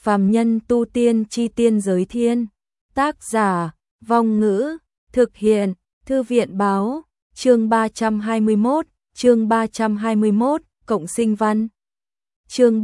Phàm nhân tu tiên chi tiên giới thiên. Tác giả, Vong Ngữ, thực hiện, Thư viện báo, chương 321, cộng sinh văn. Chương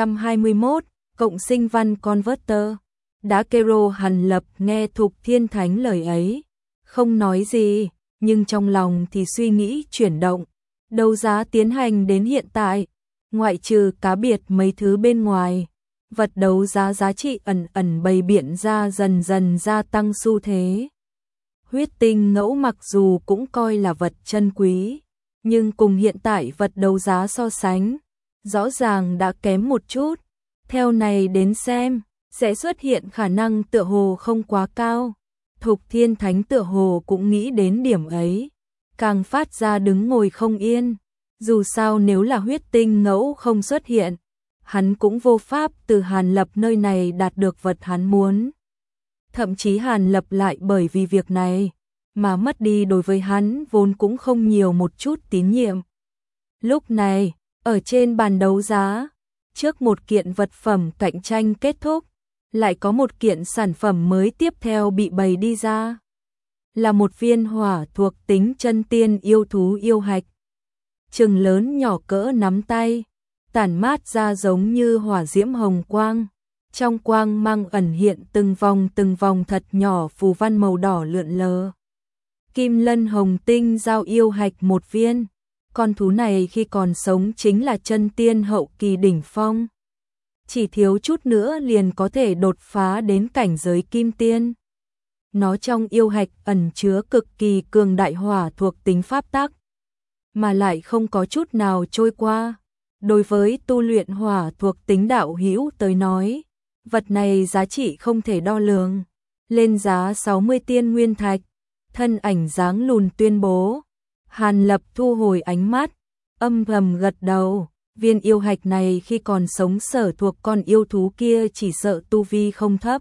321, cộng sinh văn Converter. Đã Kero Hàn Lập nghe Thục Thiên Thánh lời ấy, không nói gì, nhưng trong lòng thì suy nghĩ chuyển động. Đấu giá tiến hành đến hiện tại, ngoại trừ cá biệt mấy thứ bên ngoài, vật đấu giá giá trị ẩn ẩn bày biện ra dần dần gia tăng xu thế. Huyết tinh ngẫu mặc dù cũng coi là vật chân quý, nhưng cùng hiện tại vật đấu giá so sánh, rõ ràng đã kém một chút. Theo này đến xem, sẽ xuất hiện khả năng tựa hồ không quá cao. Thục Thiên Thánh tựa hồ cũng nghĩ đến điểm ấy, càng phát ra đứng ngồi không yên. Dù sao nếu là huyết tinh ngẫu không xuất hiện, hắn cũng vô pháp từ Hàn Lập nơi này đạt được vật hắn muốn. Thậm chí Hàn Lập lại bởi vì việc này mà mất đi đối với hắn vốn cũng không nhiều một chút tín nhiệm. Lúc này, ở trên bàn đấu giá, trước một kiện vật phẩm cạnh tranh kết thúc, lại có một kiện sản phẩm mới tiếp theo bị bày đi ra. Là một viên hỏa thuộc tính chân tiên yêu thú yêu hạch. Chừng lớn nhỏ cỡ nắm tay, tản mát ra giống như hỏa diễm hồng quang. Trong quang mang ẩn hiện từng vòng thật nhỏ phù văn màu đỏ lượn lờ. Kim lân hồng tinh giao yêu hạch một viên. Con thú này khi còn sống chính là chân tiên hậu kỳ đỉnh phong. Chỉ thiếu chút nữa liền có thể đột phá đến cảnh giới kim tiên. Nó trong yêu hạch ẩn chứa cực kỳ cường đại hỏa thuộc tính pháp tắc, mà lại không có chút nào trôi qua. Đối với tu luyện hỏa thuộc tính đạo hữu tới nói, vật này giá trị không thể đo lường, lên giá 60 tiên nguyên thạch. Thân ảnh dáng lùn tuyên bố. Hàn Lập thu hồi ánh mắt, âm thầm gật đầu. Viên yêu hạch này khi còn sống sở thuộc con yêu thú kia chỉ sợ tu vi không thấp,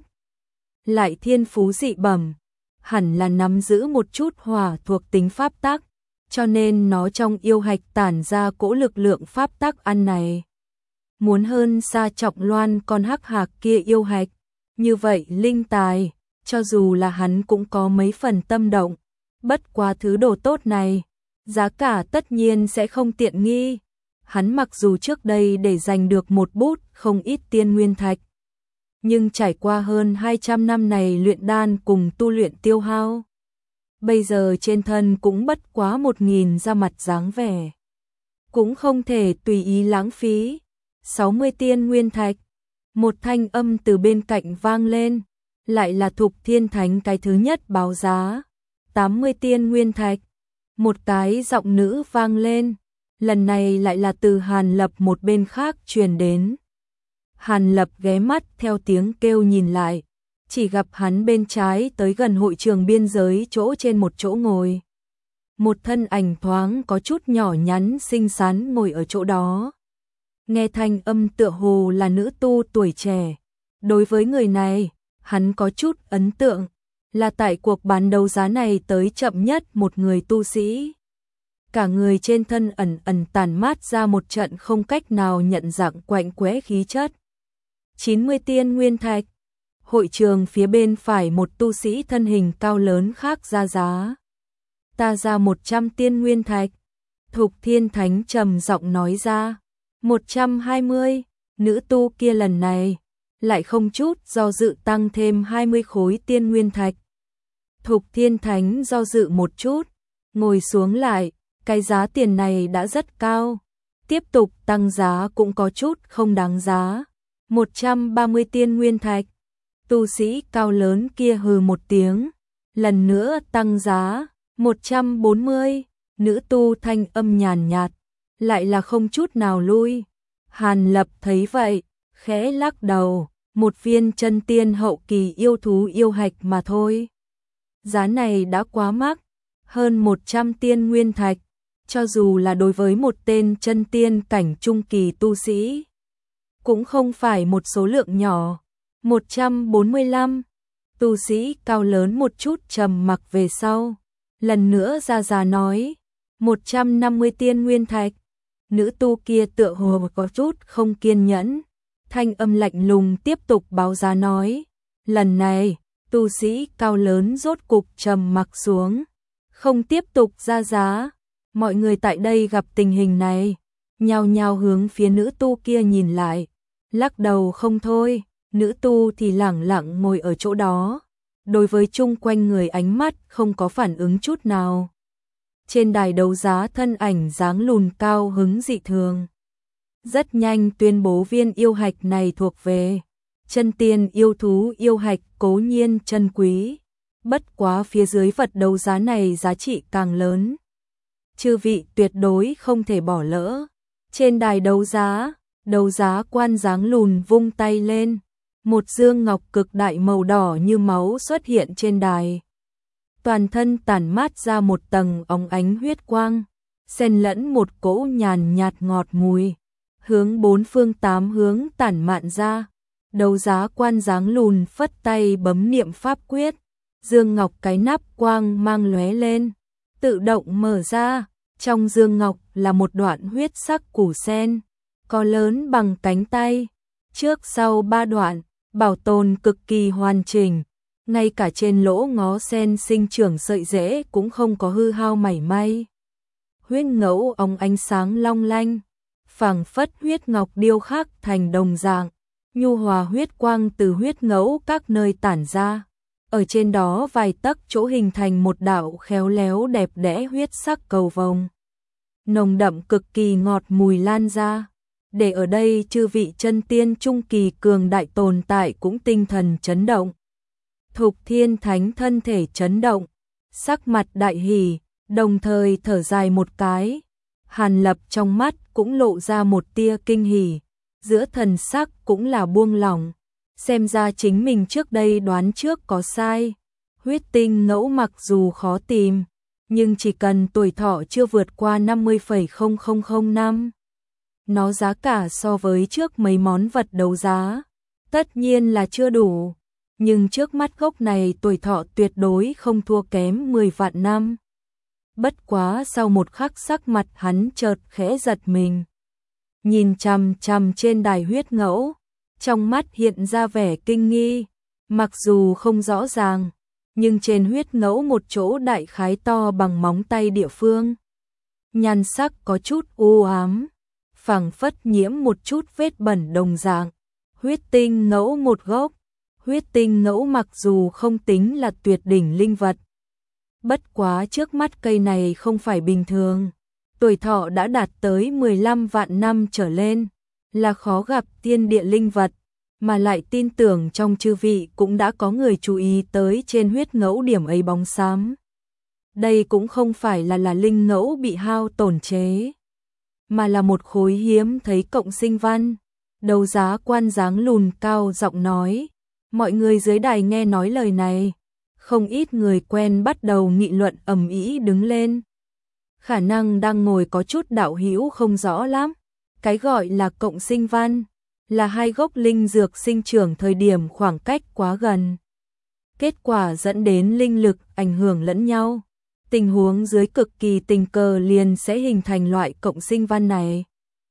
lại thiên phú dị bẩm, hẳn là nắm giữ một chút hỏa thuộc tính pháp tắc, cho nên nó trong yêu hạch tản ra cỗ lực lượng pháp tắc ăn này. Muốn hơn xa Trọng Loan con hắc hạc kia yêu hạch, như vậy linh tài, cho dù là hắn cũng có mấy phần tâm động. Bất quá thứ đồ tốt này, giá cả tất nhiên sẽ không tiện nghi. Hắn mặc dù trước đây để giành được một bút không ít tiên nguyên thạch, nhưng trải qua hơn 200 năm này luyện đan cùng tu luyện tiêu hao, bây giờ trên thân cũng bất quá 1000 ra mặt dáng vẻ, cũng không thể tùy ý lãng phí. 60 tiên nguyên thạch. Một thanh âm từ bên cạnh vang lên, lại là Thục Thiên Thánh cái thứ nhất báo giá. 80 tiên nguyên thạch. Một cái giọng nữ vang lên, lần này lại là từ Hàn Lập một bên khác truyền đến. Hàn Lập ghé mắt theo tiếng kêu nhìn lại, chỉ gặp hắn bên trái tới gần hội trường biên giới chỗ trên một chỗ ngồi. Một thân ảnh thoáng có chút nhỏ nhắn xinh xắn ngồi ở chỗ đó. Nghe thanh âm tựa hồ là nữ tu tuổi trẻ. Đối với người này, hắn có chút ấn tượng, là tại cuộc bán đấu giá này tới chậm nhất một người tu sĩ. Cả người trên thân ẩn ẩn tản mát ra một trận không cách nào nhận dạng quạnh quẽ khí chất. 90 tiên nguyên thạch. Hội trường phía bên phải một tu sĩ thân hình cao lớn khác ra giá. Ta ra 100 tiên nguyên thạch. Thục Thiên Thánh trầm giọng nói ra. 120. Nữ tu kia lần này lại không chút do dự tăng thêm 20 khối tiên nguyên thạch. Thục Thiên Thánh do dự một chút, ngồi xuống lại. Cái giá tiền này đã rất cao, tiếp tục tăng giá cũng có chút không đáng giá. 130 tiên nguyên thạch. Tu sĩ cao lớn kia hừ một tiếng, lần nữa tăng giá. 140. Nữ tu thanh âm nhàn nhạt, lại là không chút nào lui. Hàn Lập thấy vậy, khẽ lắc đầu. Một viên chân tiên hậu kỳ yêu thú yêu hạch mà thôi. Giá này đã quá mắc, hơn 100 tiên nguyên thạch. Cho dù là đối với một tên chân tiên cảnh trung kỳ tu sĩ, cũng không phải một số lượng nhỏ. 145. Tu sĩ cao lớn một chút trầm mặc về sau, lần nữa ra nói, 150 tiên nguyên thạch. Nữ tu kia tựa hồ có chút không kiên nhẫn, thanh âm lạnh lùng tiếp tục báo giá nói. Lần này, tu sĩ cao lớn rốt cục trầm mặc xuống, không tiếp tục ra giá. Mọi người tại đây gặp tình hình này, nhao nhao hướng phía nữ tu kia nhìn lại, lắc đầu không thôi. Nữ tu thì lẳng lặng ngồi ở chỗ đó, đối với chung quanh người ánh mắt không có phản ứng chút nào. Trên đài đấu giá thân ảnh dáng lùn cao hứng dị thường, rất nhanh tuyên bố viên yêu hạch này thuộc về chân tiên yêu thú. Yêu hạch cố nhiên chân quý, bất quá phía dưới vật đấu giá này giá trị càng lớn, chư vị tuyệt đối không thể bỏ lỡ. Trên đài đấu giá quan dáng lùn vung tay lên, một dương ngọc cực đại màu đỏ như máu xuất hiện trên đài. Toàn thân tản mát ra một tầng óng ánh huyết quang, xen lẫn một cỗ nhàn nhạt ngọt mùi, hướng bốn phương tám hướng tản mạn ra. Đấu giá quan dáng lùn phất tay bấm niệm pháp quyết, dương ngọc cái nắp quang mang lóe lên, tự động mở ra. Trong dương ngọc là một đoạn huyết sắc củ sen, có lớn bằng cánh tay, trước sau 3 đoạn, bảo tồn cực kỳ hoàn chỉnh. Ngay cả trên lỗ ngó sen sinh trưởng sợi rễ cũng không có hư hao mảy may. Huyết ngẫu óng ánh sáng long lanh, phảng phất huyết ngọc điêu khắc thành đồng dạng, nhu hòa huyết quang từ huyết ngẫu các nơi tản ra. Ở trên đó vài tấc chỗ hình thành một đạo khéo léo đẹp đẽ huyết sắc cầu vồng, nồng đậm cực kỳ ngọt mùi lan ra. Để ở đây chư vị chân tiên trung kỳ cường đại tồn tại cũng tinh thần chấn động. Thục Thiên Thánh thân thể chấn động, sắc mặt đại hỉ, đồng thời thở dài một cái. Hàn Lập trong mắt cũng lộ ra một tia kinh hỉ, giữa thần sắc cũng là buông lỏng. Xem ra chính mình trước đây đoán trước có sai. Huyết tinh ngẫu mặc dù khó tìm, nhưng chỉ cần tuổi thọ chưa vượt qua 50,0005 năm, nó giá cả so với trước mấy món vật đấu giá tất nhiên là chưa đủ, nhưng trước mắt gốc này tuổi thọ tuyệt đối không thua kém 10 vạn năm. Bất quá sau một khắc sắc mặt hắn chợt khẽ giật mình, nhìn chằm chằm trên đài huyết ngẫu, trong mắt hiện ra vẻ kinh nghi. Mặc dù không rõ ràng, nhưng trên huyết ngẫu một chỗ đại khái to bằng móng tay địa phương, nhan sắc có chút u ám, phảng phất nhiễm một chút vết bẩn đồng dạng. Huyết tinh ngẫu một gốc. Huyết tinh ngẫu mặc dù không tính là tuyệt đỉnh linh vật, bất quá trước mắt cây này không phải bình thường, tuổi thọ đã đạt tới 15 vạn năm trở lên, là khó gặp tiên địa linh vật, mà lại tin tưởng trong chư vị cũng đã có người chú ý tới trên huyết ngẫu điểm ấy bóng xám. Đây cũng không phải là linh ngẫu bị hao tổn chế, mà là một khối hiếm thấy cộng sinh văn. Đấu giá quan dáng lùn cao giọng nói. Mọi người dưới đài nghe nói lời này, không ít người quen bắt đầu nghị luận ầm ĩ đứng lên. Khả năng đang ngồi có chút đạo hữu không rõ lắm. Cái gọi là cộng sinh văn là hai gốc linh dược sinh trưởng thời điểm khoảng cách quá gần, kết quả dẫn đến linh lực ảnh hưởng lẫn nhau. Tình huống dưới cực kỳ tình cờ liền sẽ hình thành loại cộng sinh văn này.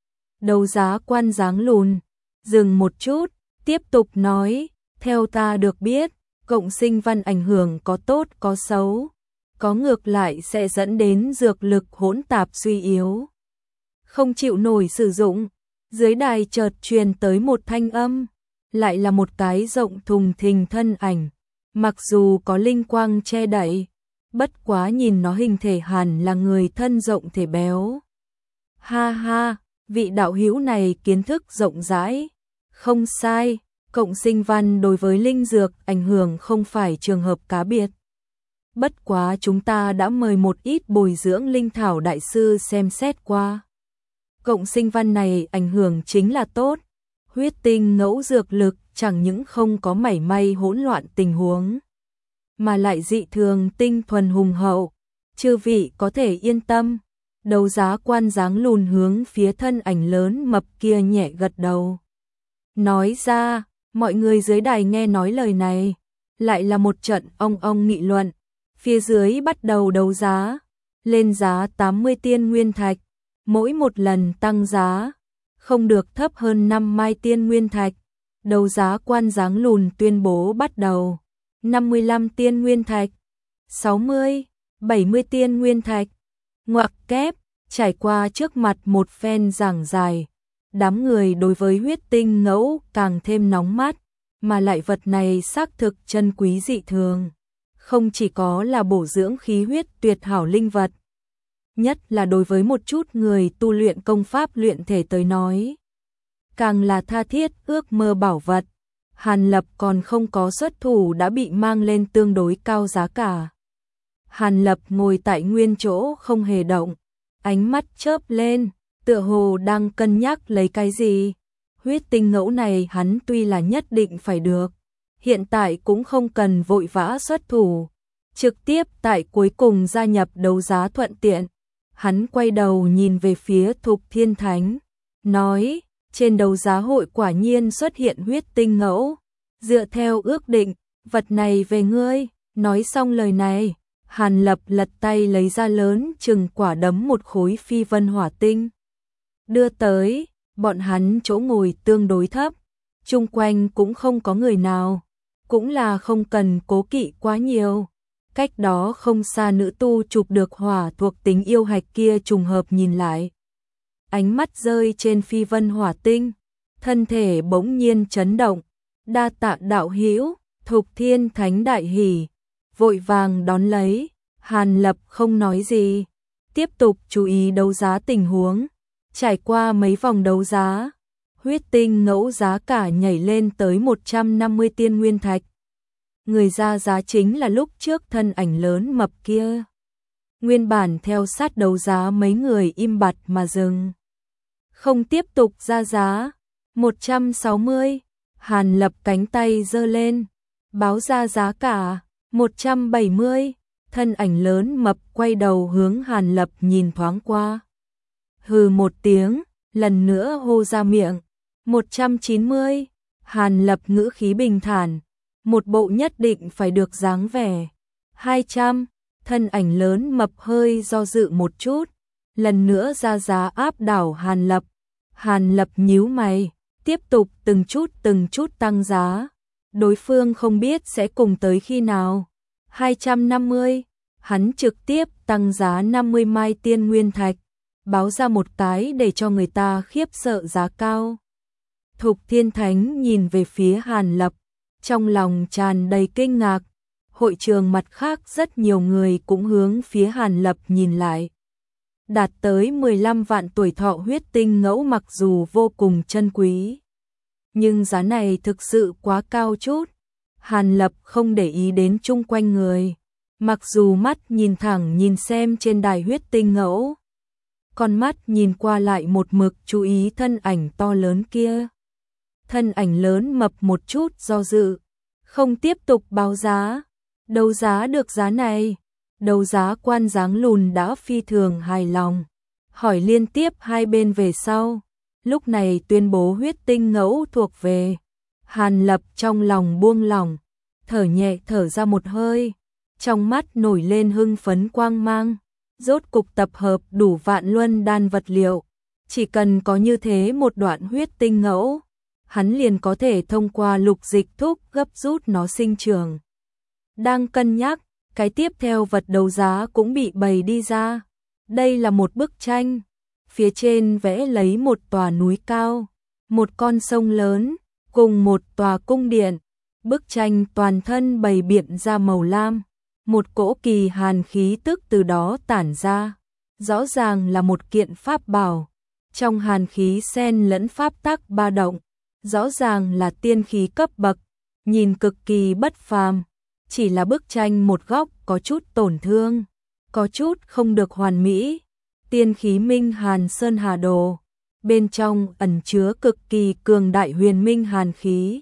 Đấu giá quan dáng lùn dừng một chút, tiếp tục nói. Theo ta được biết, cộng sinh văn ảnh hưởng có tốt có xấu, có ngược lại sẽ dẫn đến dược lực hỗn tạp suy yếu, không chịu nổi sử dụng. Dưới đài chợt truyền tới một thanh âm, lại là một cái rộng thùng thình thân ảnh, mặc dù có linh quang che đậy, bất quá nhìn nó hình thể hẳn là người thân rộng thể béo. Ha ha, vị đạo hữu này kiến thức rộng rãi, không sai. Cộng sinh văn đối với linh dược ảnh hưởng không phải trường hợp cá biệt. Bất quá chúng ta đã mời một ít bồi dưỡng linh thảo đại sư xem xét qua. Cộng sinh văn này ảnh hưởng chính là tốt. Huyết tinh ngẫu dược lực chẳng những không có mảy may hỗn loạn tình huống, mà lại dị thường tinh thuần hùng hậu. Chư vị có thể yên tâm. Đấu giá quan dáng lùn hướng phía thân ảnh lớn mập kia nhẹ gật đầu, nói ra. Mọi người dưới đài nghe nói lời này, lại là một trận ong nghị luận. Phía dưới bắt đầu đấu giá, lên giá 80 tiên nguyên thạch, mỗi một lần tăng giá, không được thấp hơn 5 mai tiên nguyên thạch. Đấu giá quan dáng lùn tuyên bố bắt đầu. 55 tiên nguyên thạch, 60, 70 tiên nguyên thạch. Ngoặc kép, trải qua trước mặt một phen giảng dài. Đám người đối với huyết tinh ngẫu càng thêm nóng mắt, mà lại vật này xác thực chân quý dị thường. Không chỉ có là bổ dưỡng khí huyết tuyệt hảo linh vật, nhất là đối với một chút người tu luyện công pháp luyện thể tới nói, càng là tha thiết ước mơ bảo vật. Hàn Lập còn không có xuất thủ đã bị mang lên tương đối cao giá cả. Hàn Lập ngồi tại nguyên chỗ không hề động, ánh mắt chớp lên, tựa hồ đang cân nhắc lấy cái gì. Huyết tinh ngẫu này hắn tuy là nhất định phải được, hiện tại cũng không cần vội vã xuất thủ, trực tiếp tại cuối cùng gia nhập đấu giá thuận tiện. Hắn quay đầu nhìn về phía Thục Thiên Thánh, nói, trên đấu giá hội quả nhiên xuất hiện huyết tinh ngẫu, dựa theo ước định, vật này về ngươi. Nói xong lời này, Hàn Lập lật tay lấy ra lớn chừng quả đấm một khối phi vân hỏa tinh, đưa tới. Bọn hắn chỗ ngồi tương đối thấp, chung quanh cũng không có người nào, cũng là không cần cố kỵ quá nhiều. Cách đó không xa nữ tu chụp được hỏa thuộc tính yêu hạch kia trùng hợp nhìn lại, ánh mắt rơi trên phi vân hỏa tinh, thân thể bỗng nhiên chấn động. Đa tạ đạo hữu. Thục Thiên Thánh đại hỉ, vội vàng đón lấy. Hàn Lập không nói gì, tiếp tục chú ý đấu giá tình huống. Trải qua mấy vòng đấu giá, huyết tinh ngẫu giá cả nhảy lên tới 150 tiên nguyên thạch. Người ra giá chính là lúc trước thân ảnh lớn mập kia. Nguyên bản theo sát đấu giá mấy người im bặt mà dừng, không tiếp tục ra giá. 160, Hàn Lập cánh tay giơ lên, báo ra giá cả. 170, thân ảnh lớn mập quay đầu hướng Hàn Lập nhìn thoáng qua, hừ một tiếng, lần nữa hô ra miệng. 190, Hàn Lập ngữ khí bình thản, một bộ nhất định phải được dáng vẻ. 200, thân ảnh lớn mập hơi do dự một chút, lần nữa ra giá áp đảo Hàn Lập. Hàn Lập nhíu mày, tiếp tục từng chút tăng giá. Đối phương không biết sẽ cùng tới khi nào. 250, hắn trực tiếp tăng giá 50 mai tiên nguyên thạch, báo ra một cái để cho người ta khiếp sợ giá cao. Thục Thiên Thánh nhìn về phía Hàn Lập, trong lòng tràn đầy kinh ngạc. Hội trường mặt khác rất nhiều người cũng hướng phía Hàn Lập nhìn lại. Đạt tới 15 vạn tuổi thọ huyết tinh ngẫu mặc dù vô cùng chân quý, nhưng giá này thực sự quá cao chút. Hàn Lập không để ý đến chung quanh người, mặc dù mắt nhìn thẳng nhìn xem trên đài huyết tinh ngẫu, con mắt nhìn qua lại một mực chú ý thân ảnh to lớn kia. Thân ảnh lớn mập một chút do dự, không tiếp tục báo giá. Đấu giá được giá này, đấu giá quan dáng lùn đã phi thường hài lòng, hỏi liên tiếp hai bên về sau, lúc này tuyên bố huyết tinh ngẫu thuộc về. Hàn Lập trong lòng buông lỏng, thở nhẹ thở ra một hơi, trong mắt nổi lên hưng phấn quang mang. Rốt cục tập hợp đủ vạn luân đan vật liệu, chỉ cần có như thế một đoạn huyết tinh ngẫu, hắn liền có thể thông qua lục dịch thúc gấp rút nó sinh trưởng. Đang cân nhắc, cái tiếp theo vật đấu giá cũng bị bày đi ra. Đây là một bức tranh, phía trên vẽ lấy một tòa núi cao, một con sông lớn, cùng một tòa cung điện. Bức tranh toàn thân bày biện ra màu lam, một cỗ kỳ hàn khí tức từ đó tản ra, rõ ràng là một kiện pháp bảo. Trong hàn khí xen lẫn pháp tắc ba động, rõ ràng là tiên khí cấp bậc, nhìn cực kỳ bất phàm. Chỉ là bức tranh một góc có chút tổn thương, có chút không được hoàn mỹ. Tiên khí minh hàn sơn hà đồ, bên trong ẩn chứa cực kỳ cường đại huyền minh hàn khí,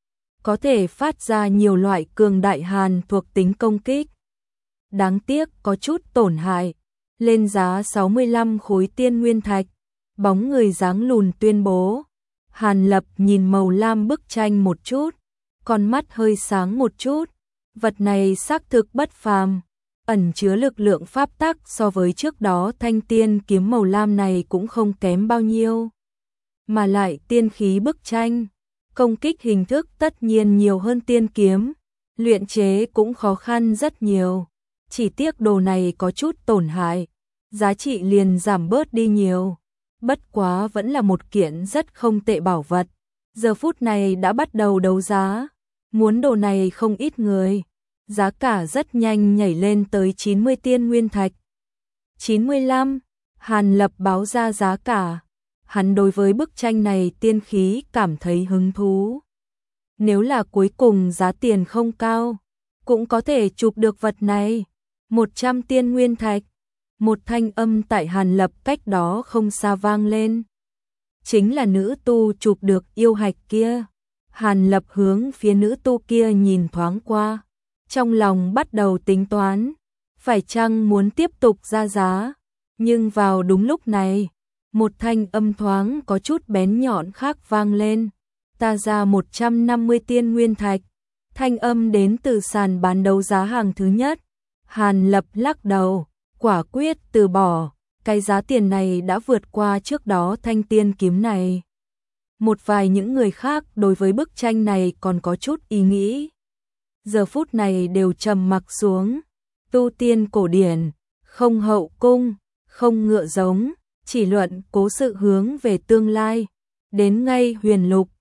có thể phát ra nhiều loại cường đại hàn thuộc tính công kích. Đáng tiếc có chút tổn hại, lên giá 65 khối tiên nguyên thạch. Bóng người dáng lùn tuyên bố. Hàn Lập nhìn màu lam bức tranh một chút, con mắt hơi sáng một chút. Vật này xác thực bất phàm, ẩn chứa lực lượng pháp tắc so với trước đó thanh tiên kiếm màu lam này cũng không kém bao nhiêu. mà lại tiên khí bức tranh, công kích hình thức tất nhiên nhiều hơn tiên kiếm, luyện chế cũng khó khăn rất nhiều. Chỉ tiếc đồ này có chút tổn hại, giá trị liền giảm bớt đi nhiều. Bất quá vẫn là một kiện rất không tệ bảo vật. Giờ phút này đã bắt đầu đấu giá, muốn đồ này không ít người. Giá cả rất nhanh nhảy lên tới 90 tiên nguyên thạch. 95, Hàn Lập báo ra giá cả. Hắn đối với bức tranh này tiên khí cảm thấy hứng thú. Nếu là cuối cùng giá tiền không cao, cũng có thể chụp được vật này. 100 tiên nguyên thạch. Một thanh âm tại Hàn Lập cách đó không xa vang lên. Chính là nữ tu chụp được yêu hạch kia. Hàn Lập hướng phía nữ tu kia nhìn thoáng qua. Trong lòng bắt đầu tính toán, phải chăng muốn tiếp tục ra giá. Nhưng vào đúng lúc này, một thanh âm thoáng có chút bén nhọn khác vang lên. Ta ra 150 tiên nguyên thạch. Thanh âm đến từ sàn bán đấu giá hàng thứ nhất. Hàn Lập lắc đầu, quả quyết từ bỏ. Cái giá tiền này đã vượt qua trước đó thanh tiên kiếm này. Một vài những người khác đối với bức tranh này còn có chút ý nghĩ. Giờ phút này đều trầm mặc xuống. Tu tiên cổ điển, không hậu cung, không ngựa giống, chỉ luận cố sự hướng về tương lai. Đến ngay huyền lục,